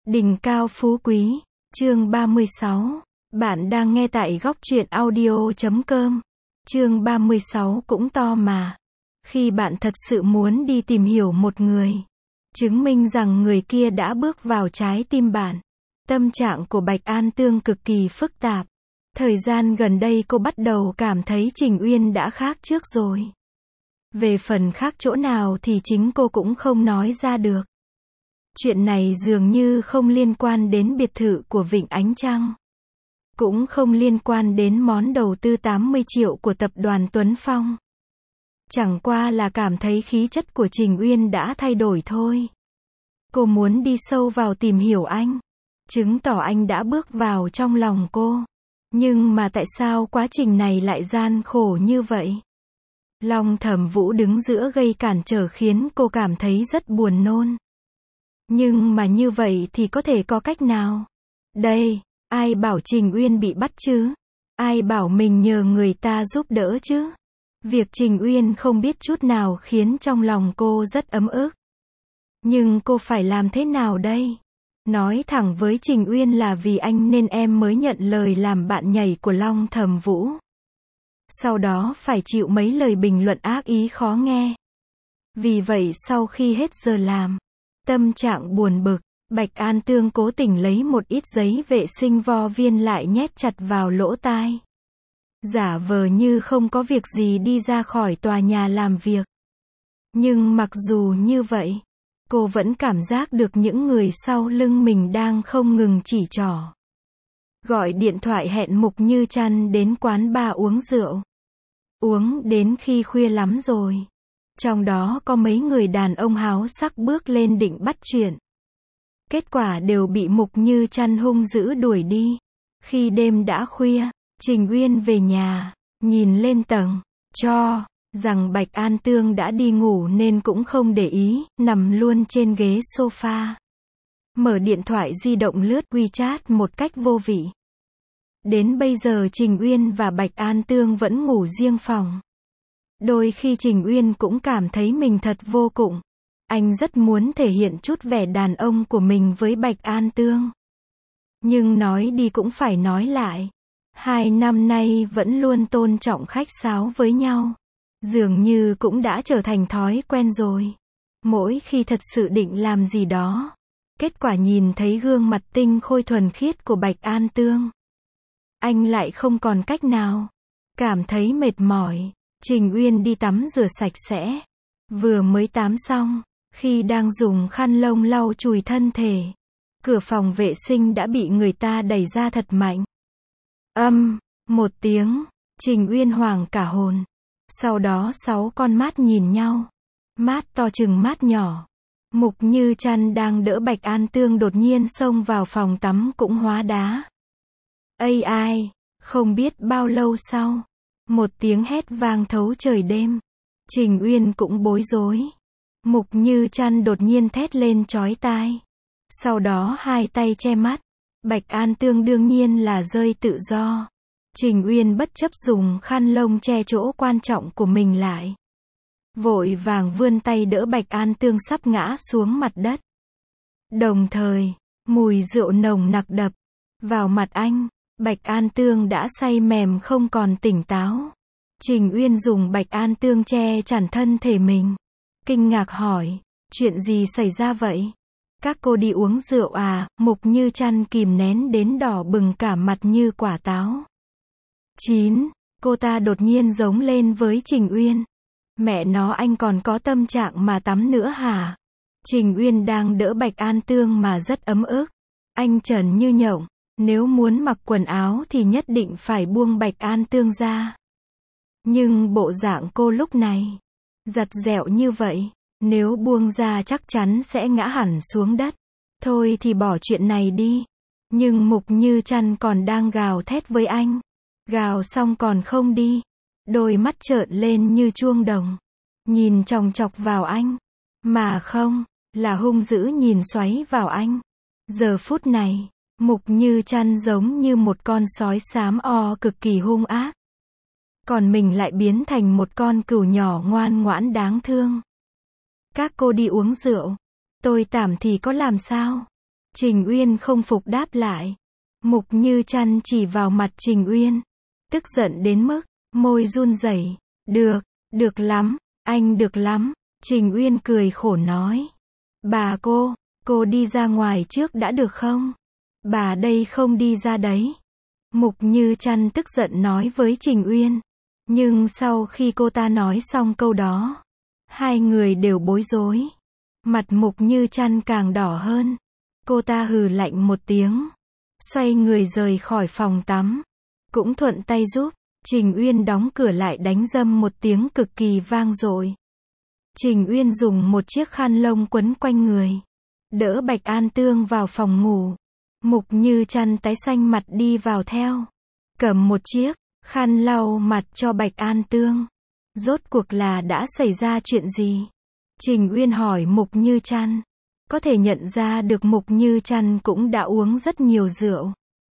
Đỉnh cao phú quý, chương 36. Bạn đang nghe tại góc truyện audio.com. Chương 36 cũng to mà. Khi bạn thật sự muốn đi tìm hiểu một người, chứng minh rằng người kia đã bước vào trái tim bạn. Tâm trạng của Bạch An Tương cực kỳ phức tạp. Thời gian gần đây cô bắt đầu cảm thấy Trình Uyên đã khác trước rồi. Về phần khác chỗ nào thì chính cô cũng không nói ra được. Chuyện này dường như không liên quan đến biệt thự của Vịnh Ánh Trăng. Cũng không liên quan đến món đầu tư 80 triệu của tập đoàn Tuấn Phong. Chẳng qua là cảm thấy khí chất của Trình Uyên đã thay đổi thôi. Cô muốn đi sâu vào tìm hiểu anh. Chứng tỏ anh đã bước vào trong lòng cô. Nhưng mà tại sao quá trình này lại gian khổ như vậy? Long Thẩm Vũ đứng giữa gây cản trở khiến cô cảm thấy rất buồn nôn. Nhưng mà như vậy thì có thể có cách nào? Đây, ai bảo Trình Uyên bị bắt chứ? Ai bảo mình nhờ người ta giúp đỡ chứ? Việc Trình Uyên không biết chút nào khiến trong lòng cô rất ấm ức. Nhưng cô phải làm thế nào đây? Nói thẳng với Trình Uyên là vì anh nên em mới nhận lời làm bạn nhảy của Long Thẩm Vũ. Sau đó phải chịu mấy lời bình luận ác ý khó nghe. Vì vậy sau khi hết giờ làm, tâm trạng buồn bực, Bạch An Tương cố tình lấy một ít giấy vệ sinh vo viên lại nhét chặt vào lỗ tai. Giả vờ như không có việc gì đi ra khỏi tòa nhà làm việc. Nhưng mặc dù như vậy, cô vẫn cảm giác được những người sau lưng mình đang không ngừng chỉ trỏ. Gọi điện thoại hẹn Mục Như Trăn đến quán bar uống rượu. Uống đến khi khuya lắm rồi. Trong đó có mấy người đàn ông háo sắc bước lên định bắt chuyện. Kết quả đều bị Mục Như Trăn hung dữ đuổi đi. Khi đêm đã khuya, Trình Uyên về nhà, nhìn lên tầng, cho rằng Bạch An Tương đã đi ngủ nên cũng không để ý, nằm luôn trên ghế sofa. Mở điện thoại di động lướt WeChat một cách vô vị. Đến bây giờ Trình Uyên và Bạch An Tương vẫn ngủ riêng phòng. Đôi khi Trình Uyên cũng cảm thấy mình thật vô dụng. Anh rất muốn thể hiện chút vẻ đàn ông của mình với Bạch An Tương. Nhưng nói đi cũng phải nói lại. 2 năm nay vẫn luôn tôn trọng khách sáo với nhau. Dường như cũng đã trở thành thói quen rồi. Mỗi khi thật sự định làm gì đó, kết quả nhìn thấy gương mặt tinh khôi thuần khiết của Bạch An Tương, anh lại không còn cách nào. Cảm thấy mệt mỏi, Trình Uyên đi tắm rửa sạch sẽ. Vừa mới tắm xong, khi đang dùng khăn lông lau chùi thân thể, cửa phòng vệ sinh đã bị người ta đẩy ra thật mạnh. Một tiếng, Trình Uyên hoảng cả hồn. Sau đó 6 con mắt nhìn nhau. Mắt to chừng mắt nhỏ. Mục Như Trăn đang đỡ Bạch An Tương đột nhiên xông vào phòng tắm cũng hóa đá. Ai, không biết bao lâu sau, một tiếng hét vang thấu trời đêm. Trình Uyên cũng bối rối. Mục Như Trăn đột nhiên thét lên chói tai. Sau đó 2 tay che mắt. Bạch An Tương đương nhiên là rơi tự do. Trình Uyên bất chấp dùng khăn lông che chỗ quan trọng của mình lại. Vội vàng vươn tay đỡ Bạch An Tương sắp ngã xuống mặt đất. Đồng thời, mùi rượu nồng nặc đập vào mặt anh. Bạch An Tương đã say mềm không còn tỉnh táo. Trình Uyên dùng Bạch An Tương che chắn thân thể mình. Kinh ngạc hỏi, chuyện gì xảy ra vậy? Các cô đi uống rượu à? Mục Như Trăn kìm nén đến đỏ bừng cả mặt như quả táo. 9. Cô ta đột nhiên giống lên với Trình Uyên. Mẹ nó, anh còn có tâm trạng mà tắm nữa hả? Trình Uyên đang đỡ Bạch An Tương mà rất ấm ức. Anh trần như nhộng. Nếu muốn mặc quần áo thì nhất định phải buông Bạch An Tương ra. Nhưng bộ dạng cô lúc này, giặt dẹo như vậy, nếu buông ra chắc chắn sẽ ngã hẳn xuống đất. Thôi thì bỏ chuyện này đi. Nhưng Mục Như Trăn còn đang gào thét với anh. Gào xong còn không đi. Đôi mắt trợn lên như chuông đồng. Nhìn chòng chọc vào anh. Mà không, là hung dữ nhìn xoáy vào anh. Giờ phút này, Mục Như Trăn giống như một con sói xám cực kỳ hung ác. Còn mình lại biến thành một con cừu nhỏ ngoan ngoãn đáng thương. Các cô đi uống rượu. Tôi tảm thì có làm sao? Trình Uyên không phục đáp lại. Mục Như Trăn chỉ vào mặt Trình Uyên. Tức giận đến mức, môi run rẩy. Được, được lắm, anh được lắm. Trình Uyên cười khổ nói. Bà cô đi ra ngoài trước đã được không? Bà đây không đi ra đấy. Mục Như Trăn tức giận nói với Trình Uyên. Nhưng sau khi cô ta nói xong câu đó, hai người đều bối rối. Mặt Mục Như Trăn càng đỏ hơn. Cô ta hừ lạnh một tiếng, xoay người rời khỏi phòng tắm. Cũng thuận tay giúp Trình Uyên đóng cửa lại, đánh râm một tiếng cực kỳ vang dội. Trình Uyên dùng một chiếc khăn lông quấn quanh người, đỡ Bạch An Tương vào phòng ngủ. Mục Như Trăn tái xanh mặt đi vào theo, cầm một chiếc khăn lau mặt cho Bạch An Tương. Rốt cuộc là đã xảy ra chuyện gì? Trình Uyên hỏi Mục Như Trăn. Có thể nhận ra được Mục Như Trăn cũng đã uống rất nhiều rượu.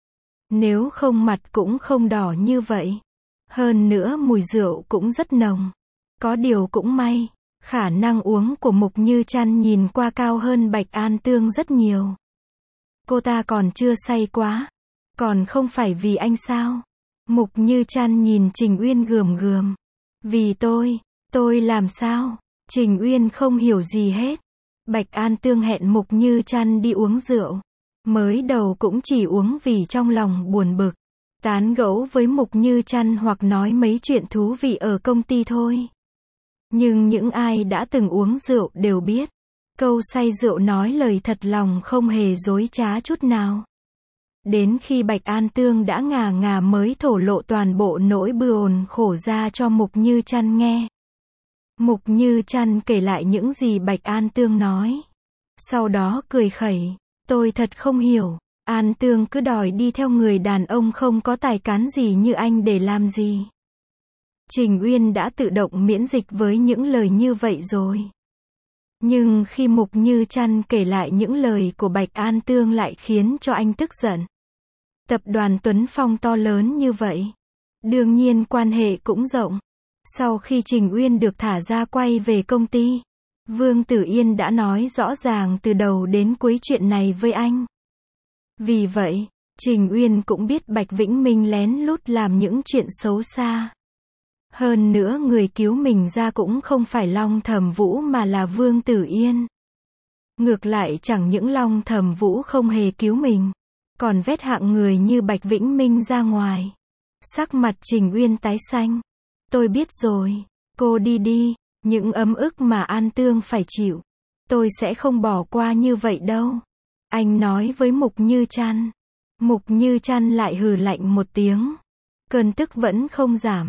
Nếu không mặt cũng không đỏ như vậy. Hơn nữa mùi rượu cũng rất nồng. Có điều cũng may, khả năng uống của Mục Như Trăn nhìn qua cao hơn Bạch An Tương rất nhiều. Cô ta còn chưa say quá. Còn không phải vì anh sao? Mục Như Trăn nhìn Trình Uyên gườm gườm. Vì tôi làm sao? Trình Uyên không hiểu gì hết. Bạch An Tương hẹn Mục Như Trăn đi uống rượu. Mới đầu cũng chỉ uống vì trong lòng buồn bực. Tán gẫu với Mục Như Trăn hoặc nói mấy chuyện thú vị ở công ty thôi. Nhưng những ai đã từng uống rượu đều biết. Câu say rượu nói lời thật lòng không hề dối trá chút nào. Đến khi Bạch An Tương đã ngà ngà mới thổ lộ toàn bộ nỗi buồn khổ ra cho Mục Như Trăn nghe. Mục Như Trăn kể lại những gì Bạch An Tương nói. Sau đó cười khẩy. Tôi thật không hiểu. An Tương cứ đòi đi theo người đàn ông không có tài cán gì như anh để làm gì? Trình Uyên đã tự động miễn dịch với những lời như vậy rồi. Nhưng khi Mục Như Trăn kể lại những lời của Bạch An Tương lại khiến cho anh tức giận. Tập đoàn Tuấn Phong to lớn như vậy. Đương nhiên quan hệ cũng rộng. Sau khi Trình Uyên được thả ra quay về công ty, Vương Tử Yên đã nói rõ ràng từ đầu đến cuối chuyện này với anh. Vì vậy, Trình Uyên cũng biết Bạch Vĩnh Minh lén lút làm những chuyện xấu xa. Hơn nữa người cứu mình ra cũng không phải Long Thẩm Vũ mà là Vương Tử Yên. Ngược lại chẳng những Long Thẩm Vũ không hề cứu mình, còn vét hạng người như Bạch Vĩnh Minh ra ngoài. Sắc mặt Trình Uyên tái xanh. Tôi biết rồi, cô đi đi, những ấm ức mà An Tương phải chịu, tôi sẽ không bỏ qua như vậy đâu. Anh nói với Mục Như Trăn. Mục Như Trăn lại hừ lạnh một tiếng. Cơn tức vẫn không giảm.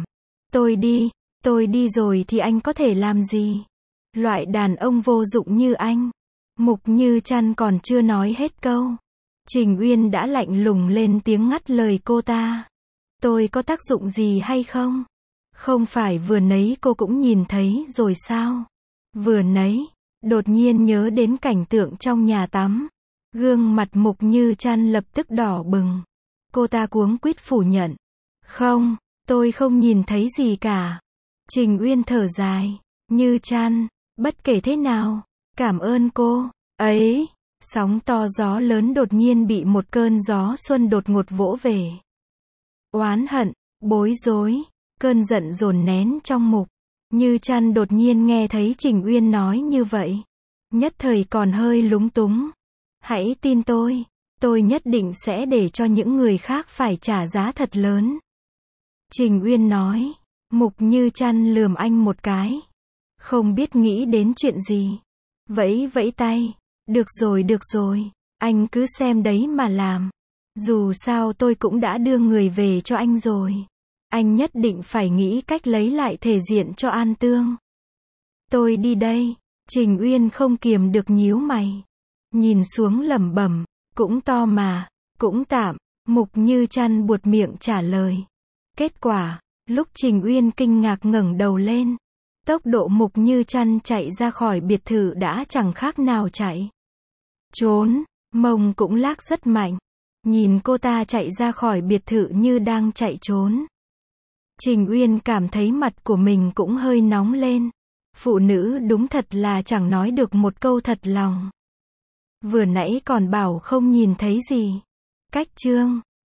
Tôi đi rồi thì anh có thể làm gì? Loại đàn ông vô dụng như anh. Mục Như Trăn còn chưa nói hết câu. Trình Uyên đã lạnh lùng lên tiếng ngắt lời cô ta. Tôi có tác dụng gì hay không? Không phải vừa nãy cô cũng nhìn thấy rồi sao? Vừa nãy, đột nhiên nhớ đến cảnh tượng trong nhà tắm. Gương mặt Mục Như Trăn lập tức đỏ bừng. Cô ta cuống quýt phủ nhận. Không, tôi không nhìn thấy gì cả. Trình Uyên thở dài. Như Trăn, bất kể thế nào, cảm ơn cô. Ấy, sóng to gió lớn đột nhiên bị một cơn gió xuân đột ngột vỗ về. Oán hận, bối rối, cơn giận dồn nén trong Mục Như Trăn đột nhiên nghe thấy Trình Uyên nói như vậy. Nhất thời còn hơi lúng túng. Hãy tin tôi nhất định sẽ để cho những người khác phải trả giá thật lớn. Trình Uyên nói. Mục Như Trăn lườm anh một cái. Không biết nghĩ đến chuyện gì. Vẫy vẫy tay. Được rồi, anh cứ xem đấy mà làm. Dù sao tôi cũng đã đưa người về cho anh rồi. Anh nhất định phải nghĩ cách lấy lại thể diện cho An Tương. Tôi đi đây. Trình Uyên không kiềm được nhíu mày. Nhìn xuống lẩm bẩm, cũng to mà, cũng tạm. Mục Như Trăn buột miệng trả lời. Kết quả, lúc Trình Uyên kinh ngạc ngẩng đầu lên, tốc độ Mục Như Trăn chạy ra khỏi biệt thự đã chẳng khác nào chạy trốn, mông cũng lác rất mạnh. Nhìn cô ta chạy ra khỏi biệt thự như đang chạy trốn. Trình Uyên cảm thấy mặt của mình cũng hơi nóng lên. Phụ nữ đúng thật là chẳng nói được một câu thật lòng. Vừa nãy còn bảo không nhìn thấy gì. Cách chương